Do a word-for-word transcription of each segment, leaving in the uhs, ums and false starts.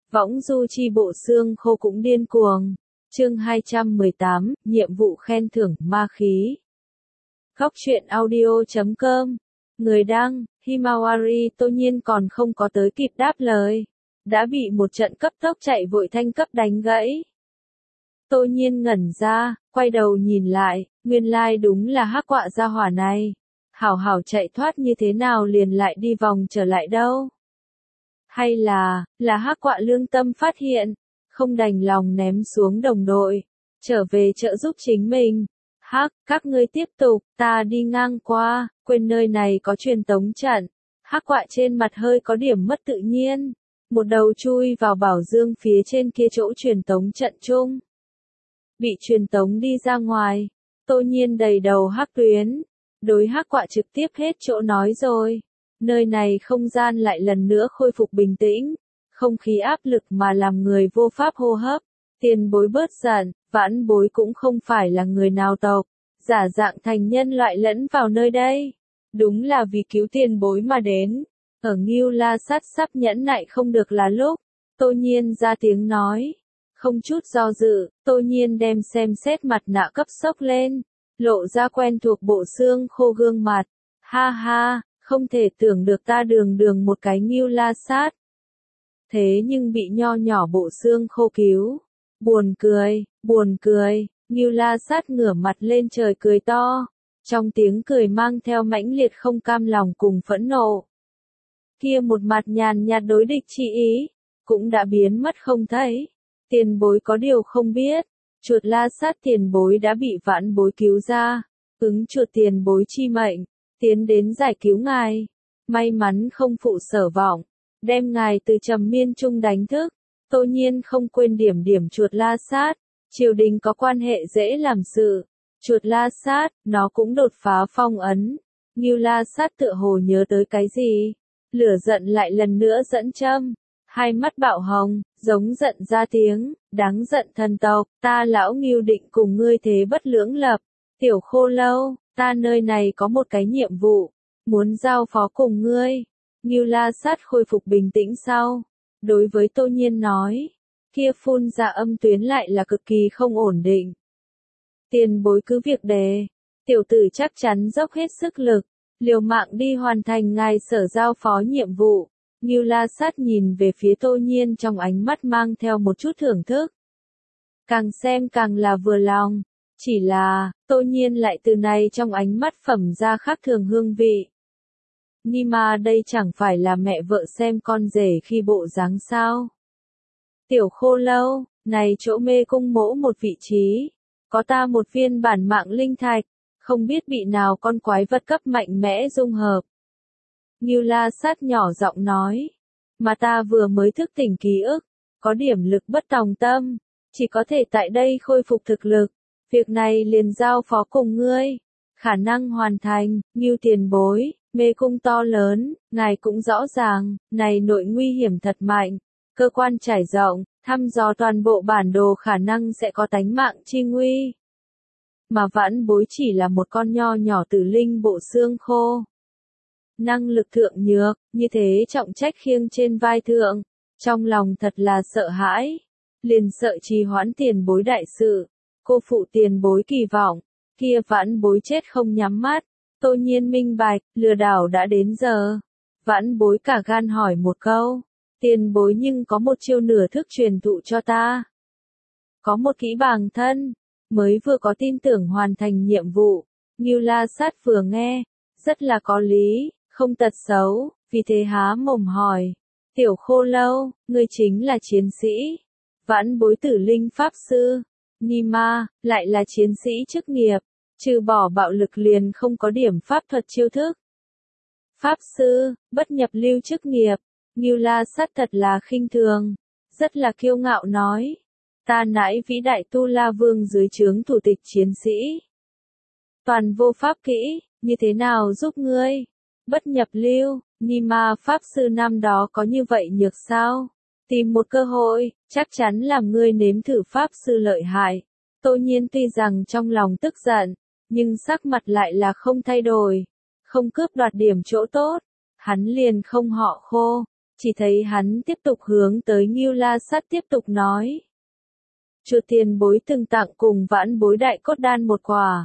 Võng du chi bộ xương khô cũng điên cuồng. Chương hai trăm mười tám, nhiệm vụ khen thưởng ma khí. Góc truyện audio chấm com. Người đăng, Himawari Tô Nhiên còn không có tới kịp đáp lời, đã bị một trận cấp tốc chạy vội thanh cấp đánh gãy. Tô Nhiên ngẩn ra, quay đầu nhìn lại, nguyên lai đúng là hắc quạ gia hỏa này. Hảo hảo chạy thoát như thế nào liền lại đi vòng trở lại đâu? Hay là, là hắc quạ lương tâm phát hiện, không đành lòng ném xuống đồng đội, trở về trợ giúp chính mình. Hắc, các ngươi tiếp tục, ta đi ngang qua, quên nơi này có truyền tống trận. Hắc quạ trên mặt hơi có điểm mất tự nhiên, một đầu chui vào bảo dương phía trên kia chỗ truyền tống trận chung. Bị truyền tống đi ra ngoài, Tô Nhiên đầy đầu hắc tuyến, đối hắc quạ trực tiếp hết chỗ nói rồi. Nơi này không gian lại lần nữa khôi phục bình tĩnh, không khí áp lực mà làm người vô pháp hô hấp. Tiền bối bớt giận, vãn bối cũng không phải là người nào tộc, giả dạng thành nhân loại lẫn vào nơi đây. Đúng là vì cứu tiền bối mà đến. Ở Ngưu La Sát sắp nhẫn nại không được là lúc, Tô Nhiên ra tiếng nói. Không chút do dự, Tô Nhiên đem xem xét mặt nạ cấp sốc lên, lộ ra quen thuộc bộ xương khô gương mặt. Ha ha, không thể tưởng được ta đường đường một cái Ngưu La Sát. Thế nhưng bị nho nhỏ bộ xương khô cứu. Buồn cười, buồn cười, Ngưu La Sát ngửa mặt lên trời cười to. Trong tiếng cười mang theo mãnh liệt không cam lòng cùng phẫn nộ. Kia một mặt nhàn nhạt đối địch chi ý, cũng đã biến mất không thấy. Tiền bối có điều không biết, chuột La Sát tiền bối đã bị vãn bối cứu ra, ứng chuột tiền bối chi mệnh, tiến đến giải cứu ngài. May mắn không phụ sở vọng, đem ngài từ trầm miên chung đánh thức. Tô Nhiên không quên điểm điểm chuột La Sát, triều đình có quan hệ dễ làm sự. Chuột La Sát, nó cũng đột phá phong ấn. Ngưu La Sát tựa hồ nhớ tới cái gì, lửa giận lại lần nữa dẫn châm, hai mắt bạo hồng, giống giận ra tiếng, đáng giận thần tộc, ta lão Ngưu định cùng ngươi thế bất lưỡng lập. Tiểu Khô Lâu, ta nơi này có một cái nhiệm vụ, muốn giao phó cùng ngươi. Ngưu La Sát khôi phục bình tĩnh sau, đối với Tô Nhiên nói, kia phun ra âm tuyến lại là cực kỳ không ổn định. Tiền bối cứ việc đề, tiểu tử chắc chắn dốc hết sức lực, liều mạng đi hoàn thành ngài sở giao phó nhiệm vụ. Ngưu La Sát nhìn về phía Tô Nhiên trong ánh mắt mang theo một chút thưởng thức. Càng xem càng là vừa lòng, chỉ là, Tô Nhiên lại từ này trong ánh mắt phẩm ra khác thường hương vị. Ni mà đây chẳng phải là mẹ vợ xem con rể khi bộ dáng sao. Tiểu Khô Lâu, này chỗ mê cung mỗ một vị trí, có ta một viên bản mạng linh thạch, không biết bị nào con quái vật cấp mạnh mẽ dung hợp. Ngưu La Sát nhỏ giọng nói, mà ta vừa mới thức tỉnh ký ức, có điểm lực bất tòng tâm, chỉ có thể tại đây khôi phục thực lực, việc này liền giao phó cùng ngươi, khả năng hoàn thành. Ngưu tiền bối, mê cung to lớn, ngài cũng rõ ràng, này nội nguy hiểm thật mạnh, cơ quan trải rộng, thăm dò toàn bộ bản đồ khả năng sẽ có tánh mạng chi nguy. Mà vãn bối chỉ là một con nho nhỏ tử linh bộ xương khô. Năng lực thượng nhược, như thế trọng trách khiêng trên vai thượng, trong lòng thật là sợ hãi, liền sợ trì hoãn tiền bối đại sự, cô phụ tiền bối kỳ vọng, kia vãn bối chết không nhắm mắt. Tô Nhiên minh bạch, lừa đảo đã đến giờ. Vãn bối cả gan hỏi một câu, tiền bối nhưng có một chiêu nửa thức truyền thụ cho ta. Có một kỹ bàng thân, mới vừa có tin tưởng hoàn thành nhiệm vụ. Ngưu La Sát vừa nghe, rất là có lý, không tật xấu, vì thế há mồm hỏi. Tiểu Khô Lâu, ngươi chính là chiến sĩ. Vãn bối tử linh pháp sư. Ni ma, lại là chiến sĩ chức nghiệp. Trừ bỏ bạo lực liền không có điểm pháp thuật chiêu thức. Pháp sư, bất nhập lưu chức nghiệp. Ngưu La Sát thật là khinh thường, rất là kiêu ngạo nói. Ta nãi vĩ đại Tu La Vương dưới trướng thủ tịch chiến sĩ. Toàn vô pháp kỹ, như thế nào giúp ngươi? Bất nhập lưu, Ni ma pháp sư năm đó có như vậy nhược sao? Tìm một cơ hội, chắc chắn làm ngươi nếm thử pháp sư lợi hại. Tô Nhiên tuy rằng trong lòng tức giận, nhưng sắc mặt lại là không thay đổi, không cướp đoạt điểm chỗ tốt, hắn liền không họ Khô, chỉ thấy hắn tiếp tục hướng tới Ngưu La Sát tiếp tục nói. Chùa tiền bối từng tặng cùng vãn bối đại cốt đan một quả.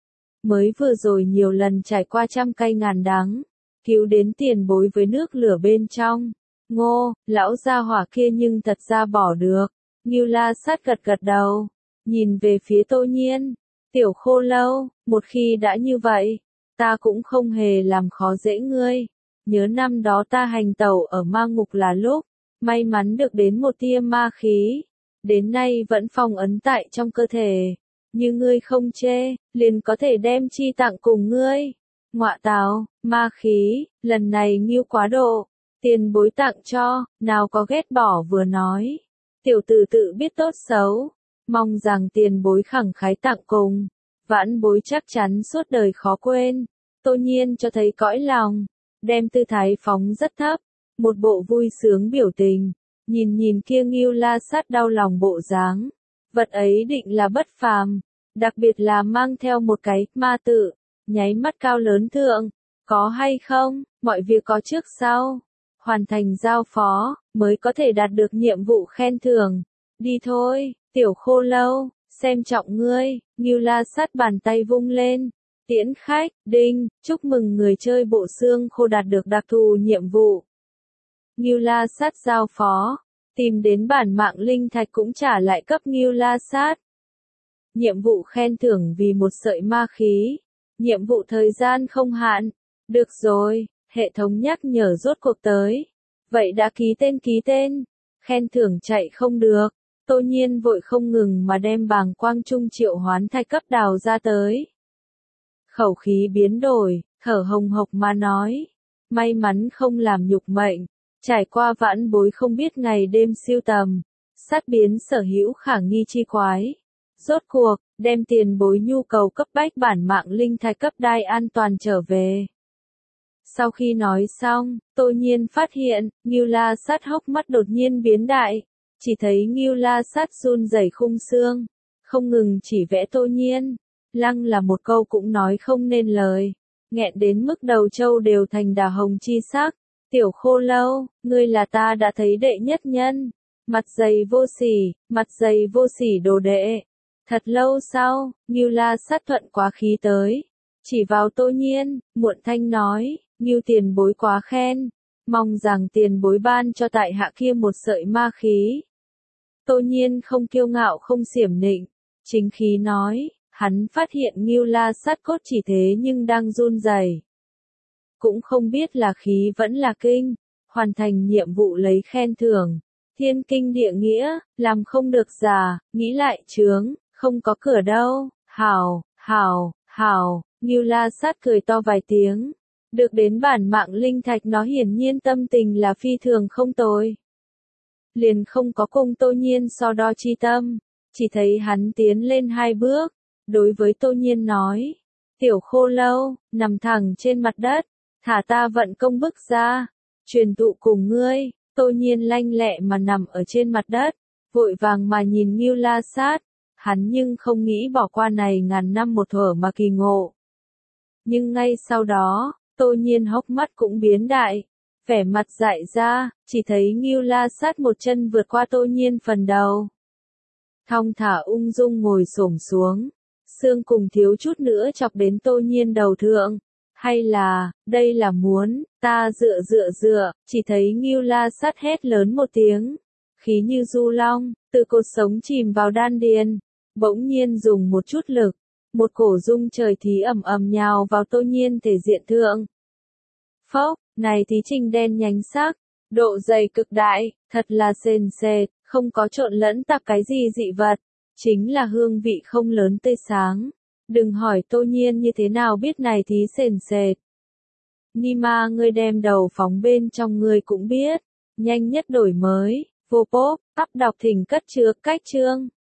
Mới vừa rồi nhiều lần trải qua trăm cay ngàn đắng, cứu đến tiền bối với nước lửa bên trong. Ngô, lão gia hỏa kia nhưng thật ra bỏ được. Ngưu La Sát gật gật đầu, nhìn về phía Tô Nhiên. Tiểu Khô Lâu, một khi đã như vậy, ta cũng không hề làm khó dễ ngươi. Nhớ năm đó ta hành tẩu ở ma ngục là lúc, may mắn được đến một tia ma khí, đến nay vẫn phong ấn tại trong cơ thể. Như ngươi không chê, liền có thể đem chi tặng cùng ngươi. Ngọa tào, ma khí, lần này Ngưu quá độ, tiền bối tặng cho, nào có ghét bỏ vừa nói. Tiểu tử tự biết tốt xấu, mong rằng tiền bối khẳng khái tặng cùng, vãn bối chắc chắn suốt đời khó quên. Tô Nhiên cho thấy cõi lòng, đem tư thái phóng rất thấp, một bộ vui sướng biểu tình, nhìn nhìn kia Ngưu La Sát đau lòng bộ dáng, vật ấy định là bất phàm, đặc biệt là mang theo một cái ma tự, nháy mắt cao lớn thượng, có hay không, mọi việc có trước sau, hoàn thành giao phó, mới có thể đạt được nhiệm vụ khen thưởng. Đi thôi, Tiểu Khô Lâu, xem trọng ngươi. Ngưu La Sát bàn tay vung lên, tiễn khách. Đinh, chúc mừng người chơi bộ xương khô đạt được đặc thù nhiệm vụ. Ngưu La Sát giao phó, tìm đến bản mạng linh thạch cũng trả lại cấp Ngưu La Sát. Nhiệm vụ khen thưởng vì một sợi ma khí, nhiệm vụ thời gian không hạn. Được rồi, hệ thống nhắc nhở rốt cuộc tới. Vậy đã ký tên ký tên, khen thưởng chạy không được. Tô Nhiên vội không ngừng mà đem bàng quang trung triệu hoán thạch cấp đào ra tới. Khẩu khí biến đổi, thở hồng hộc mà nói. May mắn không làm nhục mệnh, trải qua vãn bối không biết ngày đêm siêu tầm, sát biến sở hữu khả nghi chi quái. Rốt cuộc, đem tiền bối nhu cầu cấp bách bản mạng linh thạch cấp đai an toàn trở về. Sau khi nói xong, Tô Nhiên phát hiện, Ngưu La Sát hốc mắt đột nhiên biến đại, chỉ thấy Ngưu La Sát run rẩy khung xương, không ngừng chỉ vẽ Tô Nhiên, lăng là một câu cũng nói không nên lời, nghẹn đến mức đầu trâu đều thành đà hồng chi sắc. Tiểu Khô Lâu, ngươi là ta đã thấy đệ nhất nhân, mặt dày vô sỉ, mặt dày vô sỉ đồ đệ. Thật lâu sau, Ngưu La Sát thuận quá khí tới, chỉ vào Tô Nhiên, muộn thanh nói, Ngưu tiền bối quá khen, mong rằng tiền bối ban cho tại hạ kia một sợi ma khí. Tô Nhiên không kiêu ngạo không xiểm nịnh, chính khí nói, hắn phát hiện Ngưu La Sát cốt chỉ thế nhưng đang run rẩy, cũng không biết là khí vẫn là kinh, hoàn thành nhiệm vụ lấy khen thưởng, thiên kinh địa nghĩa, làm không được già, nghĩ lại chướng, không có cửa đâu. Hảo, hảo, hảo. Ngưu La Sát cười to vài tiếng, được đến bản mạng linh thạch nó hiển nhiên tâm tình là phi thường không tồi. Liền không có cùng Tô Nhiên so đo chi tâm, chỉ thấy hắn tiến lên hai bước, đối với Tô Nhiên nói, Tiểu Khô Lâu, nằm thẳng trên mặt đất, thả ta vận công bức ra, truyền tụ cùng ngươi. Tô Nhiên lanh lẹ mà nằm ở trên mặt đất, vội vàng mà nhìn Ngưu La Sát, hắn nhưng không nghĩ bỏ qua này ngàn năm một thuở mà kỳ ngộ. Nhưng ngay sau đó, Tô Nhiên hốc mắt cũng biến đại, vẻ mặt dại ra, chỉ thấy Ngưu La Sát một chân vượt qua Tô Nhiên phần đầu. Thong thả ung dung ngồi xổm xuống, xương cùng thiếu chút nữa chọc đến Tô Nhiên đầu thượng. Hay là, đây là muốn, ta dựa dựa dựa, chỉ thấy Ngưu La Sát hét lớn một tiếng, khí như du long, từ cột sống chìm vào đan điền, bỗng nhiên dùng một chút lực, một cổ rung trời thí ầm ầm nhào vào Tô Nhiên thể diện thượng. Phốc, này thí trình đen nhánh sắc, độ dày cực đại, thật là sền sệt, không có trộn lẫn tạp cái gì dị vật, chính là hương vị không lớn tươi sáng. Đừng hỏi Tô Nhiên như thế nào biết này thí sền sệt. Nima ngươi đem đầu phóng bên trong ngươi cũng biết, nhanh nhất đổi mới, vô pop, ắp đọc thỉnh cất chứa cách chương.